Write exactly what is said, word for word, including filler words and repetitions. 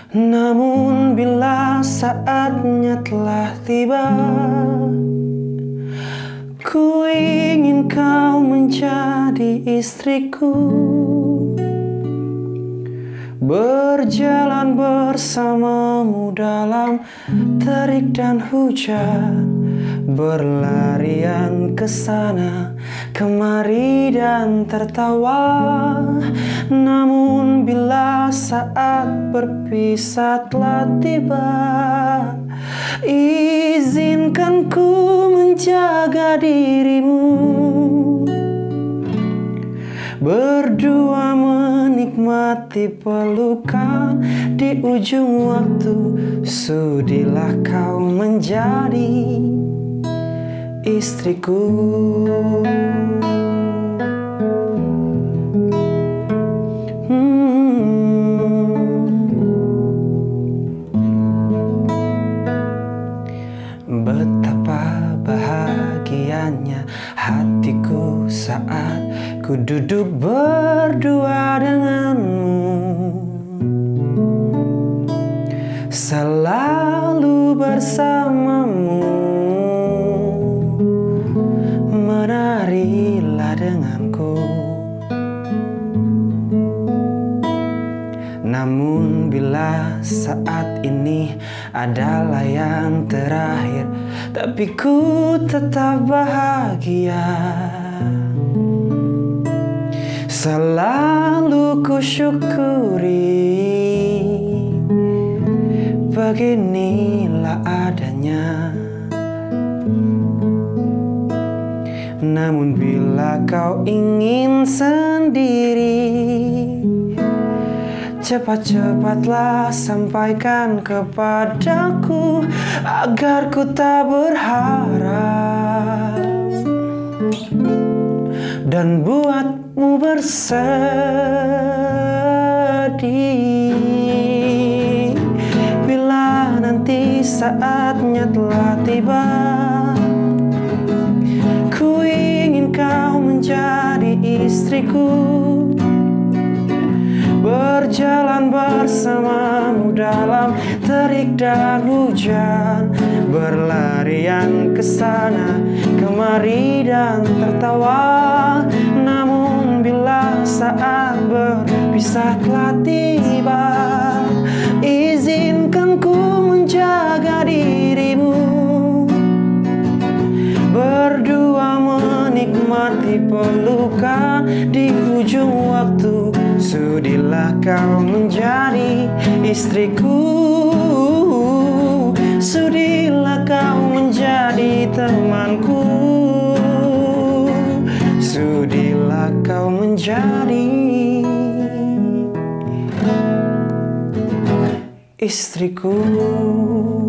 Namun bila saatnya telah tiba, ku ingin kau menjadi istriku, berjalan bersamamu dalam terik dan hujan, berlarian ke sana kemari dan tertawa. Namun bila saat berpisah telah tiba, izinkan ku menjaga dirimu, berdua menikmati pelukan di ujung waktu. Sudilah kau menjadi istriku. Betapa bahagianya hatiku saat ku duduk berdua denganmu, selalu bersamamu. Menarilah denganku. Namun bila saat ini adalah yang terakhir, tapi ku tetap bahagia. Selalu ku syukuri, beginilah adanya. Namun bila kau ingin sendiri, cepat-cepatlah sampaikan kepadaku agar ku tak berharap dan buatmu bersedih. Bila nanti saatnya telah tiba, ku ingin kau menjadi istriku, berjalan bersamamu dalam terik dan hujan, berlarian ke sana kemari dan tertawa. Namun bila saat berpisah telah tiba, izinkan ku menjaga dirimu, berdua menikmati pelukan di ujung waktu. Sudilah kau menjadi istriku, sudilah kau menjadi temanku, sudilah kau menjadi istriku.